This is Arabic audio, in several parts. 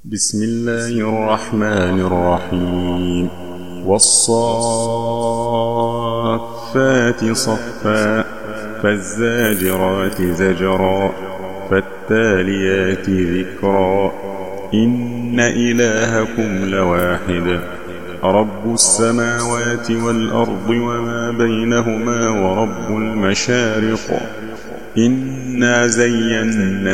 بسم الله الرحمن الرحيم. والصافات صفا فالزاجرات زجرا فالتاليات ذكرا إن إلهكم لواحد رب السماوات والأرض وما بينهما ورب المشارق إنا زينا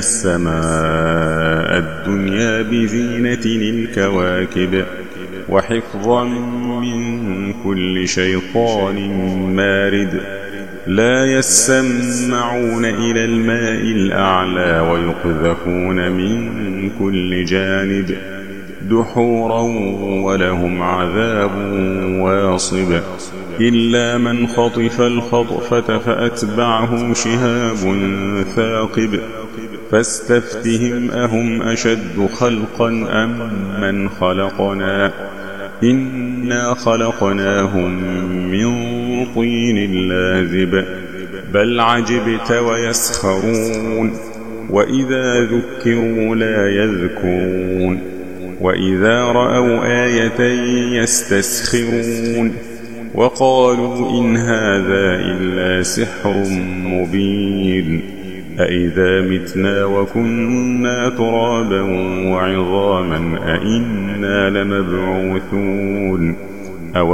السماء الدنيا بزينة الكواكب وحفظا من كل شيطان مارد لا يسمعون إلى الماء الأعلى ويقذفون من كل جانب دحورا ولهم عذاب واصب إلا من خطف الخطفة فأتبعه شهاب ثاقب فاستفتهم أهم أشد خلقا أم من خلقنا إنا خلقناهم من طين لازب بل عجبت ويسخرون وإذا ذكروا لا يذكرون وإذا رأوا آية يستسخرون وقالوا إن هذا إلا سحر مبين أإذا متنا وكنا ترابا وعظاما أإنا لمبعوثون أو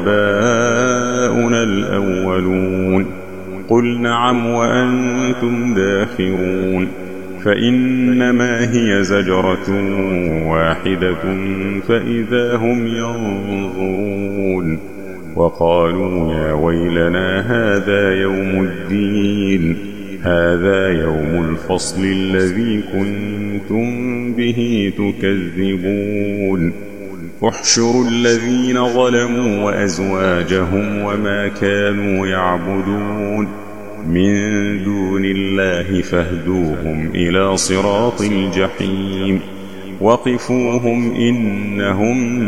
آباؤنا الأولون قل نعم وأنتم داخرون فإنما هي زجرة واحدة فإذا هم ينظرون وقالوا يا ويلنا هذا يوم الدين هذا يوم الفصل الذي كنتم به تكذبون احشروا الذين ظلموا وأزواجهم وما كانوا يعبدون من دون الله فاهدوهم إلى صراط الجحيم وقفوهم إنهم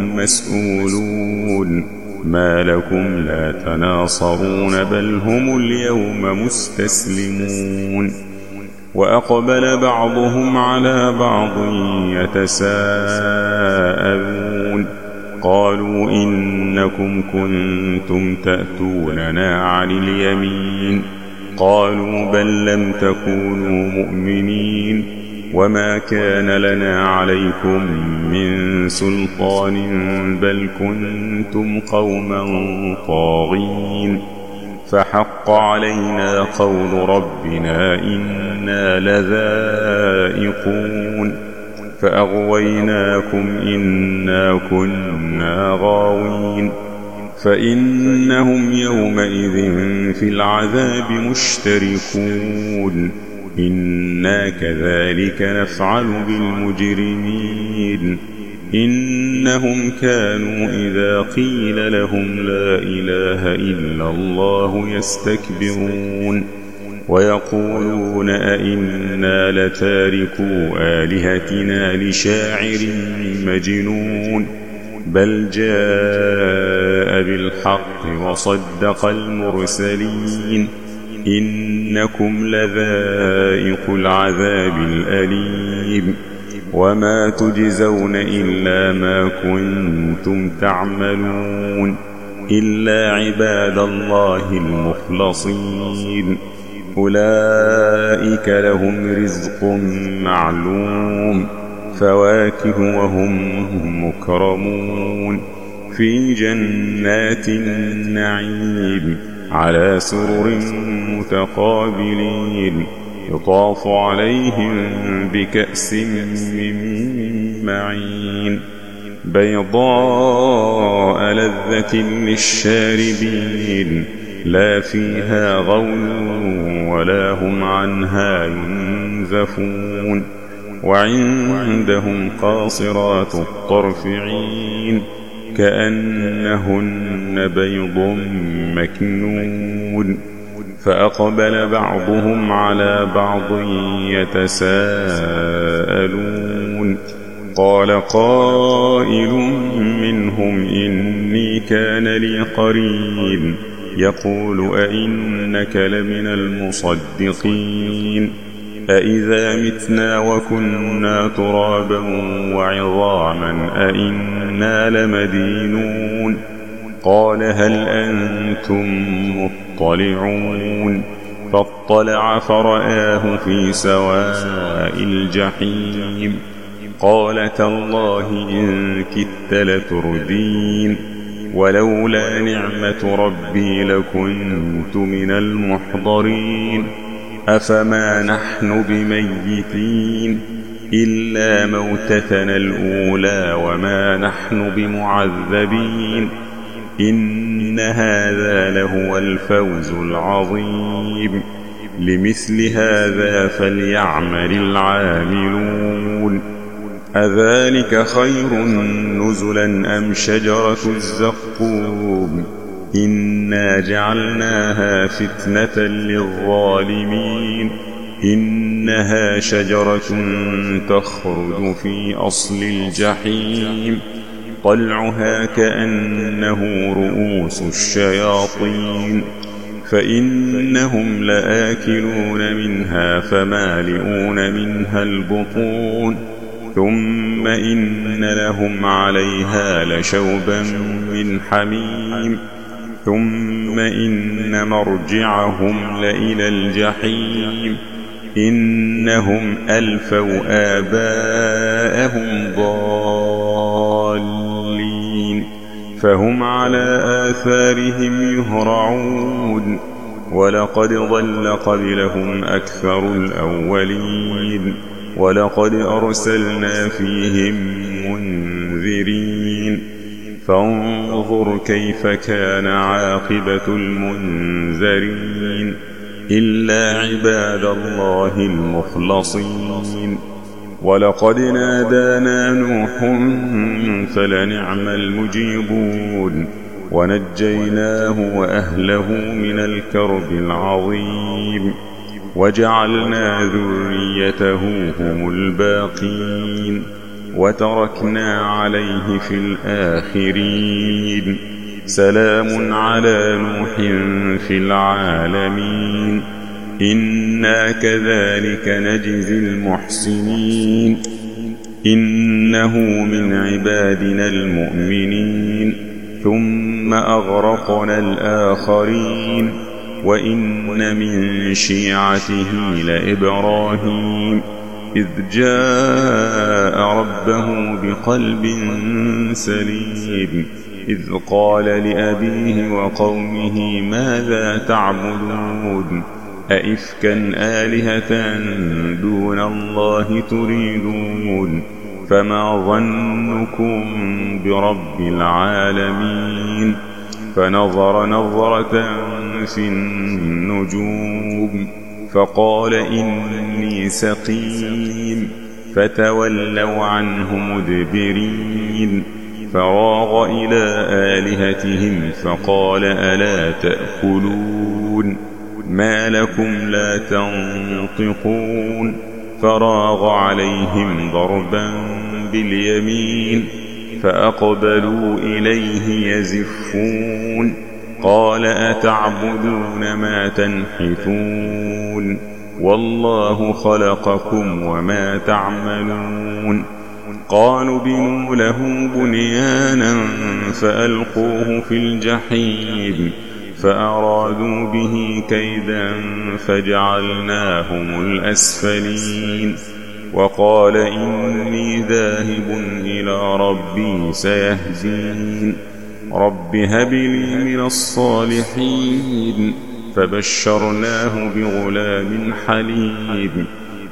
مسؤولون ما لكم لا تناصرون بل هم اليوم مستسلمون وأقبل بعضهم على بعض يتساءلون قالوا إنكم كنتم تأتوننا عن اليمين قالوا بل لم تكونوا مؤمنين وما كان لنا عليكم من سلطان بل كنتم قوما طاغين فحق علينا قول ربنا إنا لذائقون فأغويناكم إنا كنا غاوين فإنهم يومئذ في العذاب مشتركون إنا كذلك نفعل بالمجرمين إنهم كانوا إذا قيل لهم لا إله إلا الله يستكبرون ويقولون أئنا لتاركو آلهتنا لشاعر مجنون بل جاء بالحق وصدق المرسلين إنكم لذائق العذاب الأليم وما تجزون إلا ما كنتم تعملون إلا عباد الله المخلصين أولئك لهم رزق معلوم فواكه وهم مكرمون في جنات النعيم على سرر متقابلين يطاف عليهم بكأس من معين بيضاء لذة للشاربين لا فيها غول ولا هم عنها ينزفون وعندهم قاصرات الطرف عين كأنهن بيض مكنون فأقبل بعضهم على بعض يتساءلون قال قائل منهم إني كان لي قرين يقول أئنك لمن المصدقين أإذا متنا وكنا ترابا وعظاما أإنا لمدينون قال هل أنتم مطلعون فاطلع فرآه في سواء الجحيم قال تالله إن كدت لتردين ولولا نعمة ربي لكنت من المحضرين أفما نحن بميتين إلا موتتنا الأولى وما نحن بمعذبين إن هذا لهو الفوز العظيم لمثل هذا فليعمل العاملون أذلك خير نزلا أم شجرة الزقوم إنا جعلناها فتنة للظالمين إنها شجرة تخرج في أصل الجحيم طلعها كأنه رؤوس الشياطين فإنهم لآكلون منها فمالئون منها البطون ثم إن لهم عليها لشوبا من حميم ثم إن مرجعهم لإلى الجحيم إنهم ألفوا آباءهم ضالين فهم على آثارهم يهرعون ولقد ضل قبلهم أكثر الأولين ولقد أرسلنا فيهم منذرين فانظر كيف كان عاقبة المنذرين إلا عباد الله المخلصين ولقد نادانا نوح فلنعم المجيبون ونجيناه وأهله من الكرب العظيم وجعلنا ذريته هم الباقين وتركنا عليه في الآخرين سلام على نوح في العالمين إنا كذلك نجزي المحسنين إنه من عبادنا المؤمنين ثم أغرقنا الآخرين وإن من شيعته لإبراهيم إذ جاء ربه بقلب سليم إذ قال لأبيه وقومه ماذا تعبدون أئفكا آلهة دون الله تريدون فما ظنكم برب العالمين فنظر نظرة في النجوم فقال إني سقيم فتولوا عنه مدبرين فراغ إلى آلهتهم فقال ألا تأكلون ما لكم لا تنطقون فراغ عليهم ضربا باليمين فأقبلوا إليه يزفون قال أتعبدون ما تنحتون والله خلقكم وما تعملون قالوا بنوا له بنيانا فألقوه في الجحيم فأرادوا به كيدا فجعلناهم الأسفلين وقال إني ذاهب إلى ربي سيهدين رب هب لي من الصالحين فبشرناه بغلام حليم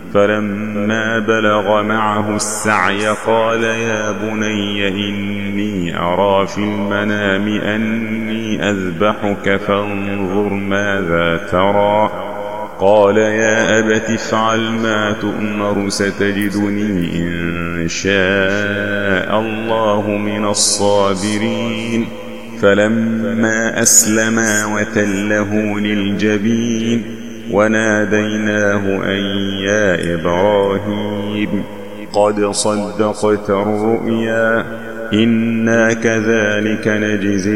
فلما بلغ معه السعي قال يا بني إني أرى في المنام أني أذبحك فانظر ماذا ترى قال يا أبت افعل ما تؤمر ستجدني إن شاء الله من الصابرين فلما أسلما وتله للجبين وناديناه أن يا إبراهيم قد صدقت الرؤيا إنا كذلك نجزي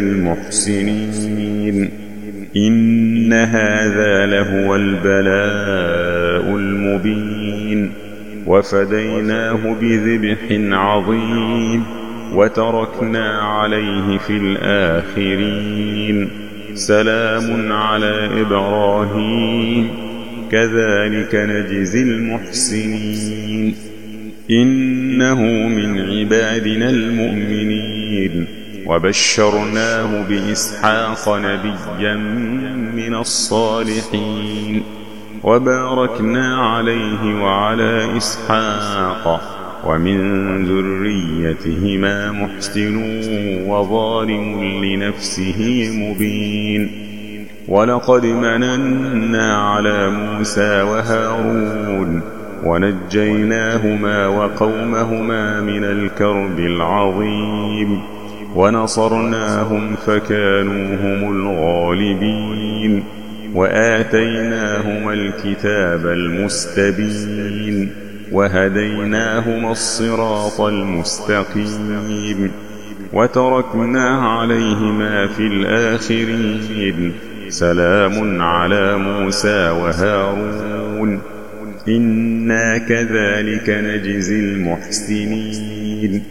المحسنين إن هذا لهو البلاء المبين وفديناه بذبح عظيم وتركنا عليه في الآخرين سلام على إبراهيم كذلك نجزي المحسنين إنه من عبادنا المؤمنين وبشرناه بإسحاق نبيا من الصالحين وباركنا عليه وعلى إسحاق ومن ذريتهما محسن وظالم لنفسه مبين ولقد مننا على موسى وهارون ونجيناهما وقومهما من الكرب العظيم ونصرناهم فكانوا هم الغالبين وآتيناهما الكتاب المستبين وهديناهما الصراط المستقيم وتركنا عليهما في الآخرين سلام على موسى وهارون إنا كذلك نجزي المحسنين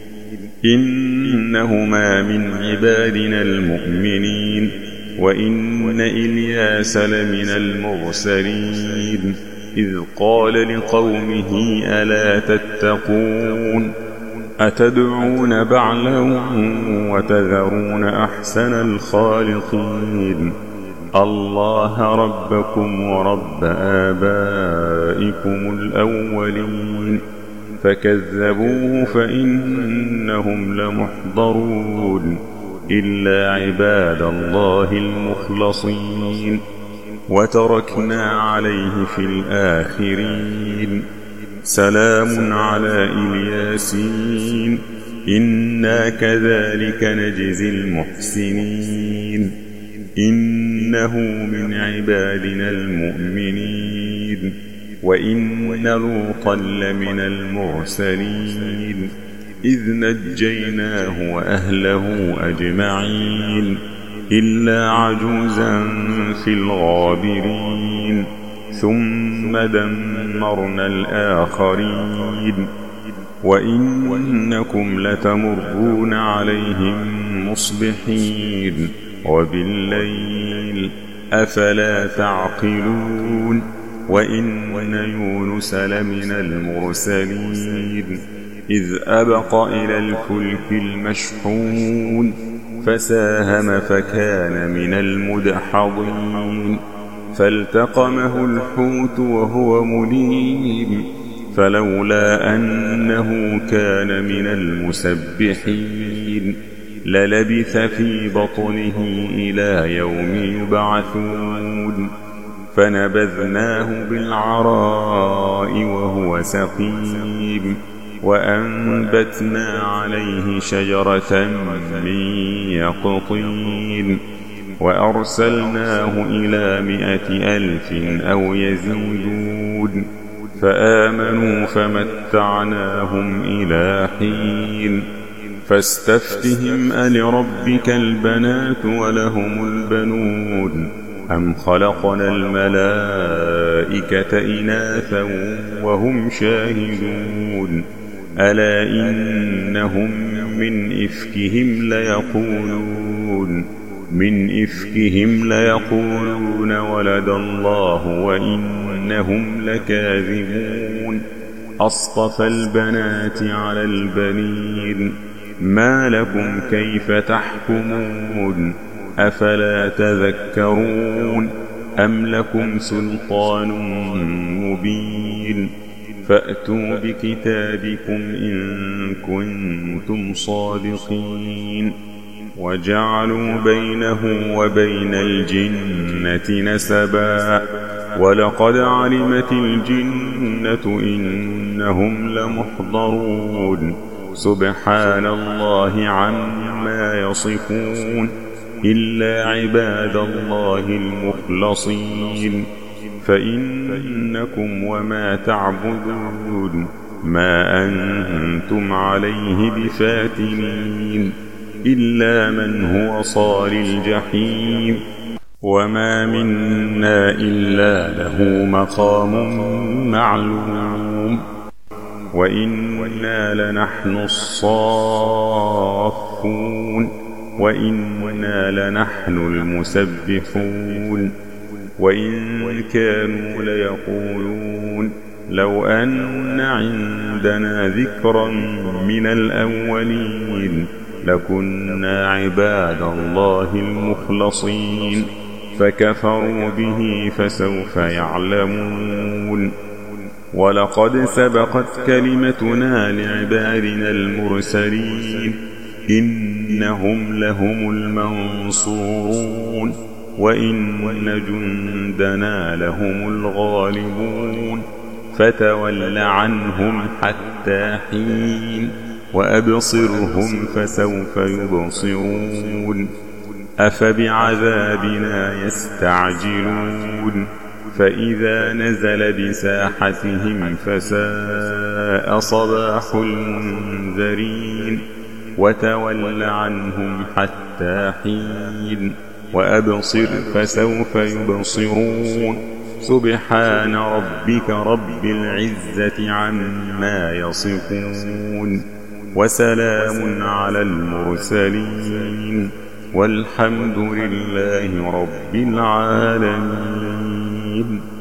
إنهما من عبادنا المؤمنين وإن إلياس لمن المرسلين إذ قال لقومه ألا تتقون أتدعون بعلا وتذرون أحسن الخالقين الله ربكم ورب آبائكم الأولين فكذبوه فإنهم لمحضرون إلا عباد الله المخلصين وتركنا عليه في الآخرين سلام على الياسين إنا كذلك نجزي المحسنين إنه من عبادنا المؤمنين وإن لوطا لمن المرسلين إذ نجيناه وأهله أجمعين إلا عجوزا في الغابرين ثم دمرنا الآخرين وإنكم لتمرون عليهم مصبحين وبالليل أفلا تعقلون وإن يونس لمن المرسلين إذ أبق إلى الفلك المشحون فساهم فكان من المدحضين فالتقمه الحوت وهو مليم فلولا أنه كان من المسبحين للبث في بطنه إلى يوم يبعثون فنبذناه بالعراء وهو سقيم وأنبتنا عليه شجرة من يقطين وأرسلناه إلى 100,000 أو يزيدون فآمنوا فمتعناهم إلى حين فاستفتهم ألربك البنات ولهم البنون أم خلقنا الملائكة إناثا وهم شاهدون ألا إنهم من إفكهم ليقولون ولد الله وإنهم لكاذبون أصطفى البنات على البنين ما لكم كيف تحكمون أفلا تذكرون أم لكم سلطان مبين فأتوا بكتابكم إن كنتم صادقين وجعلوا بينه وبين الجنة نسبا ولقد علمت الجنة إنهم لمحضرون سبحان الله عما يصفون إلا عباد الله المخلصين فإنكم وما تعبدون ما أنتم عليه بفاتنين إلا من هو صال الجحيم وما منا إلا له مقام معلوم وإنا لنحن الصافون وإنا لنحن المسبحون وإن كانوا ليقولون لو أن عندنا ذكرا من الأولين لكنا عباد الله المخلصين فكفروا به فسوف يعلمون ولقد سبقت كلمتنا لعبادنا المرسلين إنهم لهم المنصورون وإن جندنا لهم الغالبون فتول عنهم حتى حين وأبصرهم فسوف يبصرون أفبعذابنا يستعجلون فإذا نزل بساحتهم فساء صباح المنذرين وتول عنهم حتى حين وأبصر فسوف يبصرون سبحان ربك رب العزة عما يصفون وسلام على المرسلين والحمد لله رب العالمين.